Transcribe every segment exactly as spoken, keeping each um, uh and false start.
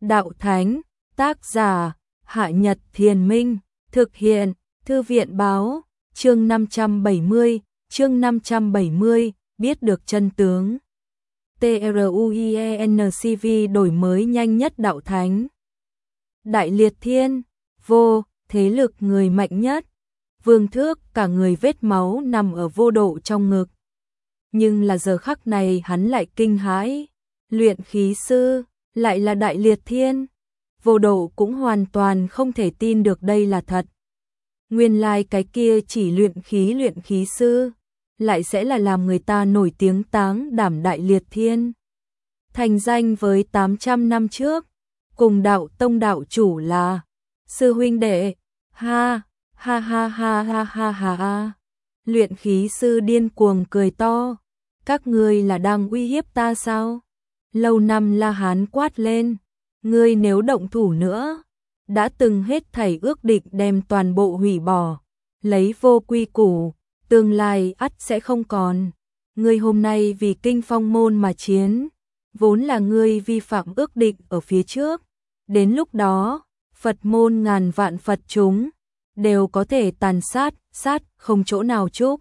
Đạo Thánh, tác giả, Hạ Nhật Thiền Minh, thực hiện, Thư viện Báo, chương năm trăm bảy mươi, chương năm trăm bảy mươi, biết được chân tướng. TRUIENCV đổi mới nhanh nhất Đạo Thánh. Đại Liệt Thiên, vô, thế lực người mạnh nhất. Vương Thước cả người vết máu nằm ở Vô Độ trong ngực. Nhưng là giờ khắc này hắn lại kinh hãi. Luyện khí sư, lại là Đại Liệt Thiên. Vô Độ cũng hoàn toàn không thể tin được đây là thật. Nguyên lai cái kia chỉ luyện khí luyện khí sư, lại sẽ là làm người ta nổi tiếng táng đảm Đại Liệt Thiên. Thành danh với tám trăm năm trước, cùng đạo tông đạo chủ là sư huynh đệ, ha, ha ha ha ha ha ha ha. Luyện khí sư điên cuồng cười to, các ngươi là đang uy hiếp ta sao? Lâu năm La Hán quát lên, ngươi nếu động thủ nữa, đã từng hết thảy ước định đem toàn bộ hủy bỏ, lấy vô quy củ, tương lai ắt sẽ không còn. Ngươi hôm nay vì Kinh Phong môn mà chiến, vốn là ngươi vi phạm ước định ở phía trước, đến lúc đó, Phật môn ngàn vạn Phật chúng đều có thể tàn sát, sát không chỗ nào chúc.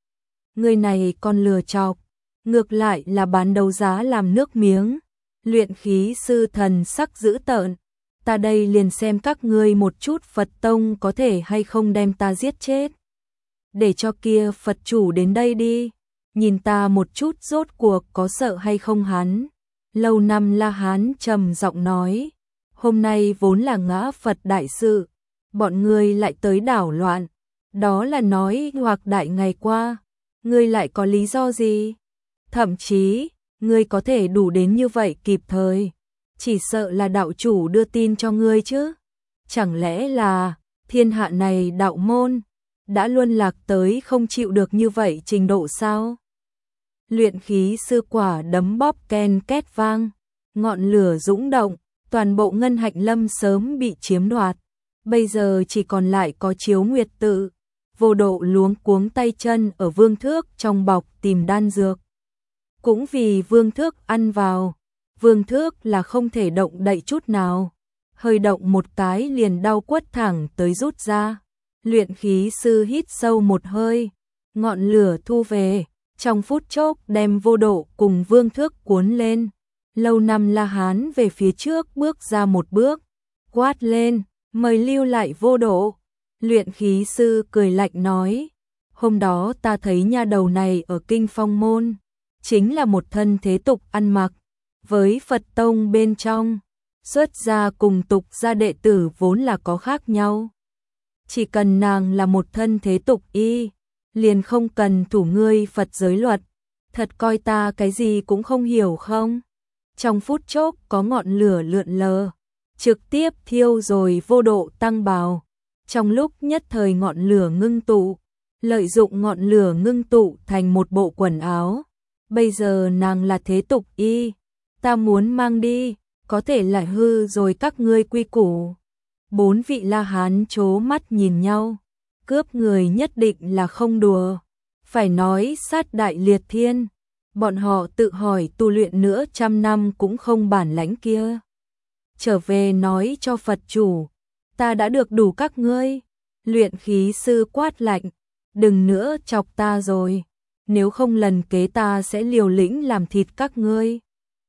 Ngươi này còn lừa chọc, ngược lại là bán đấu giá làm nước miếng. Luyện khí sư thần sắc dữ tợn, ta đây liền xem các ngươi một chút Phật tông có thể hay không đem ta giết chết. Để cho kia Phật chủ đến đây đi, nhìn ta một chút rốt cuộc có sợ hay không hắn. Lâu năm La Hán trầm giọng nói, hôm nay vốn là ngã Phật đại sự, bọn ngươi lại tới đảo loạn, đó là nói hoặc đại ngày qua, ngươi lại có lý do gì? Thậm chí, ngươi có thể đủ đến như vậy kịp thời, chỉ sợ là đạo chủ đưa tin cho ngươi chứ. Chẳng lẽ là thiên hạ này đạo môn đã luân lạc tới không chịu được như vậy trình độ sao? Luyện khí sư quả đấm bóp ken két vang, ngọn lửa dũng động, toàn bộ ngân hạnh lâm sớm bị chiếm đoạt, bây giờ chỉ còn lại có Chiếu Nguyệt tự. Vô Độ luống cuống tay chân ở Vương Thước trong bọc tìm đan dược. Cũng vì Vương Thước ăn vào, Vương Thước là không thể động đậy chút nào, hơi động một cái liền đau quất thẳng tới rút ra. Luyện khí sư hít sâu một hơi, ngọn lửa thu về, trong phút chốc đem Vô Độ cùng Vương Thước cuốn lên. Lâu năm La Hán về phía trước bước ra một bước, quát lên, mời lưu lại Vô Độ. Luyện khí sư cười lạnh nói, hôm đó ta thấy nha đầu này ở Kinh Phong môn, chính là một thân thế tục ăn mặc, với Phật tông bên trong, xuất gia cùng tục gia đệ tử vốn là có khác nhau. Chỉ cần nàng là một thân thế tục y, liền không cần thủ ngươi Phật giới luật, thật coi ta cái gì cũng không hiểu không? Trong phút chốc có ngọn lửa lượn lờ, trực tiếp thiêu rồi Vô Độ tăng bào. Trong lúc nhất thời ngọn lửa ngưng tụ, lợi dụng ngọn lửa ngưng tụ thành một bộ quần áo. Bây giờ nàng là thế tục y, ta muốn mang đi, có thể lại hư rồi các ngươi quy củ. Bốn vị La Hán chố mắt nhìn nhau, cướp người nhất định là không đùa. Phải nói sát Đại Liệt Thiên, bọn họ tự hỏi tu luyện nữa trăm năm cũng không bản lãnh kia. Trở về nói cho Phật chủ, ta đã được đủ các ngươi. Luyện khí sư quát lạnh, đừng nữa chọc ta rồi, nếu không lần kế ta sẽ liều lĩnh làm thịt các ngươi.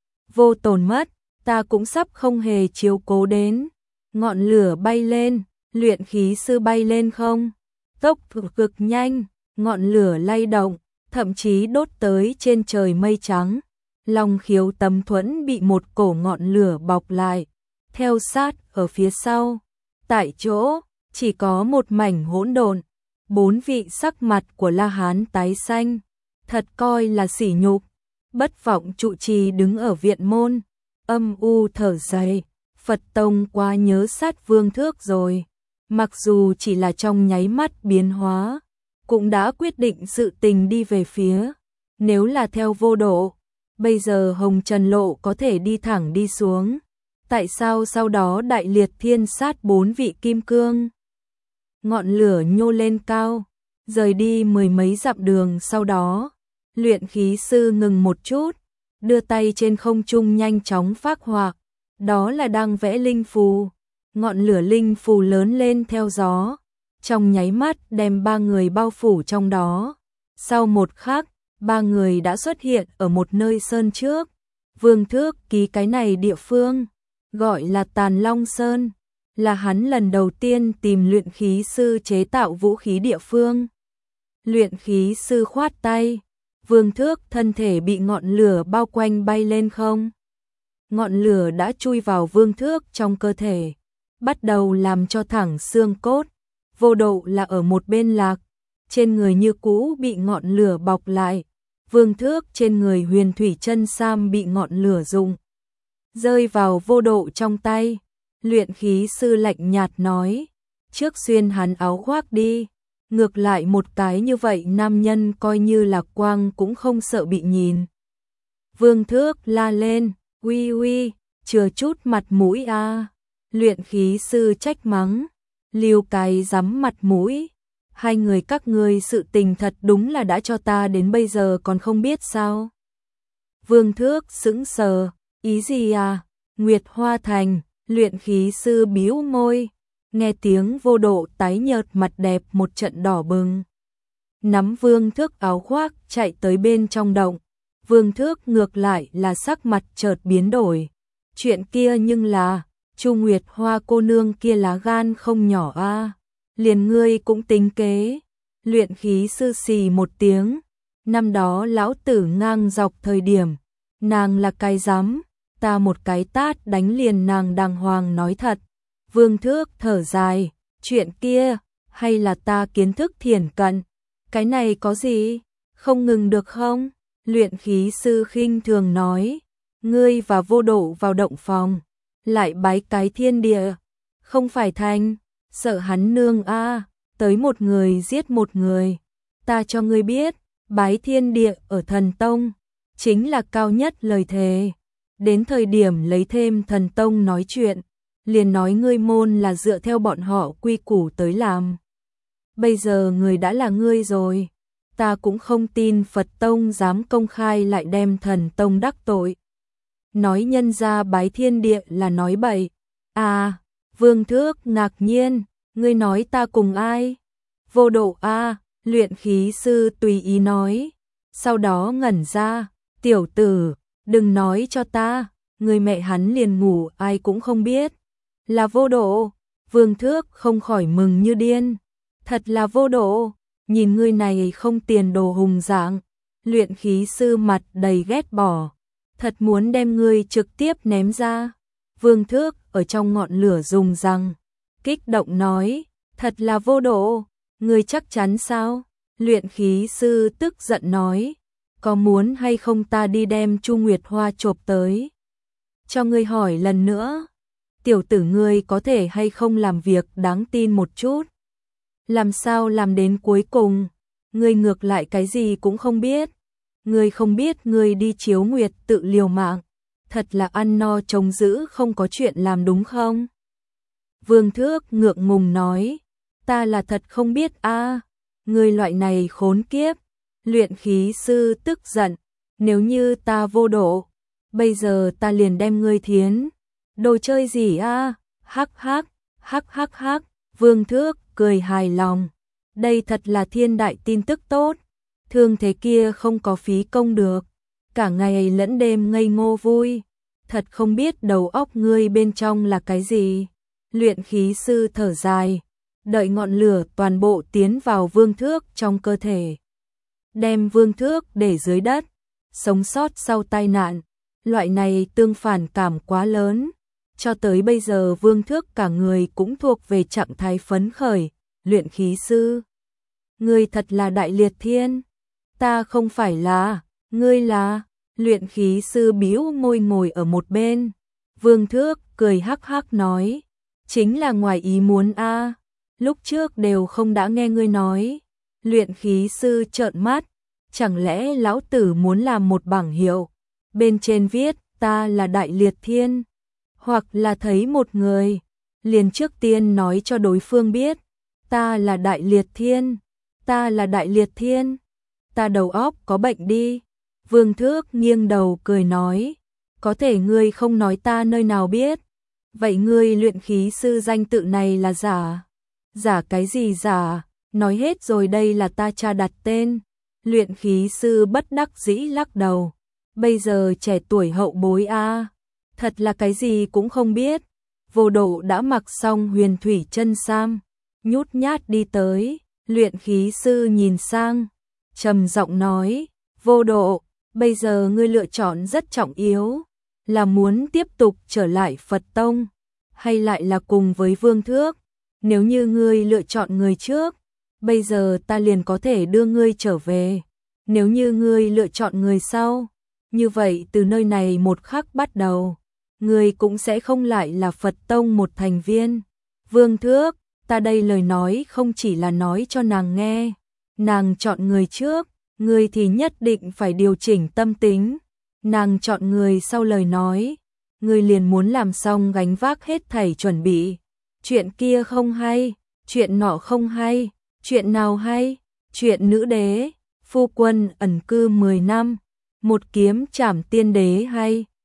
Vô tổn mất, ta cũng sắp không hề chiếu cố đến. Ngọn lửa bay lên, luyện khí sư bay lên không, tốc cực nhanh, ngọn lửa lay động, thậm chí đốt tới trên trời mây trắng. Long Khiếu Tấm Thuẫn bị một cổ ngọn lửa bọc lại, theo sát ở phía sau. Tại chỗ, chỉ có một mảnh hỗn độn. Bốn vị sắc mặt của La Hán tái xanh, thật coi là sỉ nhục. Bất vọng trụ trì đứng ở viện môn, âm u thở dài, Phật tông quá nhớ sát Vương Thước rồi. Mặc dù chỉ là trong nháy mắt biến hóa, cũng đã quyết định sự tình đi về phía. Nếu là theo Vô Độ, bây giờ Hồng Trần Lộ có thể đi thẳng đi xuống. Tại sao sau đó Đại Liệt Thiên sát bốn vị kim cương? Ngọn lửa nhô lên cao, rời đi mười mấy dặm đường sau đó. Luyện khí sư ngừng một chút, đưa tay trên không trung nhanh chóng phác họa, Đó là đang vẽ linh phù. Ngọn lửa linh phù lớn lên theo gió, trong nháy mắt đem ba người bao phủ trong đó. Sau một khắc, ba người đã xuất hiện ở một nơi sơn trước. Vương Thước ký cái này địa phương, gọi là Tàn Long Sơn, là hắn lần đầu tiên tìm luyện khí sư chế tạo vũ khí địa phương. Luyện khí sư khoát tay, Vương Thước thân thể bị ngọn lửa bao quanh bay lên không. Ngọn lửa đã chui vào Vương Thước trong cơ thể, bắt đầu làm cho thẳng xương cốt. Vô Độ là ở một bên lạc, trên người như cũ bị ngọn lửa bọc lại. Vương Thước trên người huyền thủy chân sam bị ngọn lửa rụng, rơi vào Vô Độ trong tay. Luyện khí sư lạnh nhạt nói, trước xuyên hắn áo khoác đi, ngược lại một cái như vậy nam nhân coi như là quang cũng không sợ bị nhìn. Vương Thước la lên, uy uy, chừa chút mặt mũi a. À. Luyện khí sư trách mắng, liêu cái dám mặt mũi, hai người các ngươi sự tình thật đúng là đã cho ta đến bây giờ còn không biết sao. Vương Thước sững sờ, ý gì à? Nguyệt Hoa Thành. Luyện khí sư bĩu môi, nghe tiếng Vô Độ tái nhợt mặt đẹp một trận đỏ bừng. Nắm Vương Thước áo khoác chạy tới bên trong động. Vương Thước ngược lại là sắc mặt chợt biến đổi. Chuyện kia nhưng là, Chu Nguyệt Hoa cô nương kia lá gan không nhỏ a, à. Liền ngươi cũng tính kế. Luyện khí sư xì một tiếng, năm đó lão tử ngang dọc thời điểm, nàng là cái dám. Ta một cái tát đánh liền nàng đàng hoàng nói thật. Vương Thước thở dài, chuyện kia, hay là ta kiến thức thiển cận, cái này có gì, không ngừng được không? Luyện khí sư khinh thường nói, ngươi và Vô Độ vào động phòng, lại bái cái thiên địa, không phải thành, sợ hắn nương a, à, tới một người giết một người. Ta cho ngươi biết, bái thiên địa ở thần tông, chính là cao nhất lời thề. Đến thời điểm lấy thêm thần tông nói chuyện, liền nói ngươi môn là dựa theo bọn họ quy củ tới làm. Bây giờ người đã là ngươi rồi, ta cũng không tin Phật tông dám công khai lại đem thần tông đắc tội. Nói nhân ra bái thiên địa là nói bậy. À, Vương Thước ngạc nhiên, ngươi nói ta cùng ai? Vô Độ a, à, luyện khí sư tùy ý nói. Sau đó ngẩn ra, tiểu tử, đừng nói cho ta, người mẹ hắn liền ngủ ai cũng không biết. Là Vô Độ. Vương Thước không khỏi mừng như điên. Thật là Vô Độ, nhìn ngươi này không tiền đồ hùng dạng. Luyện khí sư mặt đầy ghét bỏ, thật muốn đem ngươi trực tiếp ném ra. Vương Thước ở trong ngọn lửa rùng răng, kích động nói, thật là Vô Độ, ngươi chắc chắn sao? Luyện khí sư tức giận nói, có muốn hay không ta đi đem Chu Nguyệt Hoa chộp tới? Cho ngươi hỏi lần nữa, tiểu tử ngươi có thể hay không làm việc đáng tin một chút? Làm sao làm đến cuối cùng, ngươi ngược lại cái gì cũng không biết. Ngươi không biết ngươi đi chiếu nguyệt tự liều mạng, thật là ăn no trông giữ không có chuyện làm đúng không? Vương Thước ngượng ngùng nói, ta là thật không biết a, à, ngươi loại này khốn kiếp. Luyện khí sư tức giận, nếu như ta Vô Độ, bây giờ ta liền đem ngươi thiến. Đồ chơi gì a? À? Hắc hắc, hắc hắc hắc. Vương Thước cười hài lòng, đây thật là thiên đại tin tức tốt. Thương thế kia không có phí công được, cả ngày lẫn đêm ngây ngô vui, thật không biết đầu óc ngươi bên trong là cái gì. Luyện khí sư thở dài, đợi ngọn lửa toàn bộ tiến vào Vương Thước trong cơ thể, đem Vương Thước để dưới đất, sống sót sau tai nạn, loại này tương phản cảm quá lớn. Cho tới bây giờ Vương Thước cả người cũng thuộc về trạng thái phấn khởi. Luyện khí sư, ngươi thật là đại liệt thiên. Ta không phải là, ngươi là. Luyện khí sư bĩu môi ngồi ở một bên. Vương Thước cười hắc hắc nói, chính là ngoài ý muốn a, à. Lúc trước đều không đã nghe ngươi nói. Luyện khí sư trợn mắt, chẳng lẽ lão tử muốn làm một bảng hiệu, bên trên viết ta là đại liệt thiên, hoặc là thấy một người, liền trước tiên nói cho đối phương biết, ta là đại liệt thiên, ta là đại liệt thiên, ta đầu óc có bệnh đi. Vương Thước nghiêng đầu cười nói, Có thể ngươi không nói ta nơi nào biết. Vậy ngươi luyện khí sư danh tự này là giả? Giả cái gì giả? Nói hết rồi, đây là ta cha đặt tên. Luyện khí sư bất đắc dĩ lắc đầu. Bây giờ trẻ tuổi hậu bối a, thật là cái gì cũng không biết. Vô Độ đã mặc xong huyền thủy chân sam, nhút nhát đi tới. Luyện khí sư nhìn sang, trầm giọng nói, Vô Độ, bây giờ ngươi lựa chọn rất trọng yếu, là muốn tiếp tục trở lại Phật Tông, hay lại là cùng với Vương Thước. Nếu như ngươi lựa chọn người trước, bây giờ ta liền có thể đưa ngươi trở về. Nếu như ngươi lựa chọn người sau, như vậy từ nơi này một khắc bắt đầu, ngươi cũng sẽ không lại là Phật Tông một thành viên. Vương Thước, ta đây lời nói không chỉ là nói cho nàng nghe, nàng chọn người trước, ngươi thì nhất định phải điều chỉnh tâm tính. Nàng chọn người sau lời nói, ngươi liền muốn làm xong gánh vác hết thảy chuẩn bị. Chuyện kia không hay, chuyện nọ không hay, chuyện nào hay? Chuyện nữ đế, phu quân ẩn cư mười năm, một kiếm trảm tiên đế hay?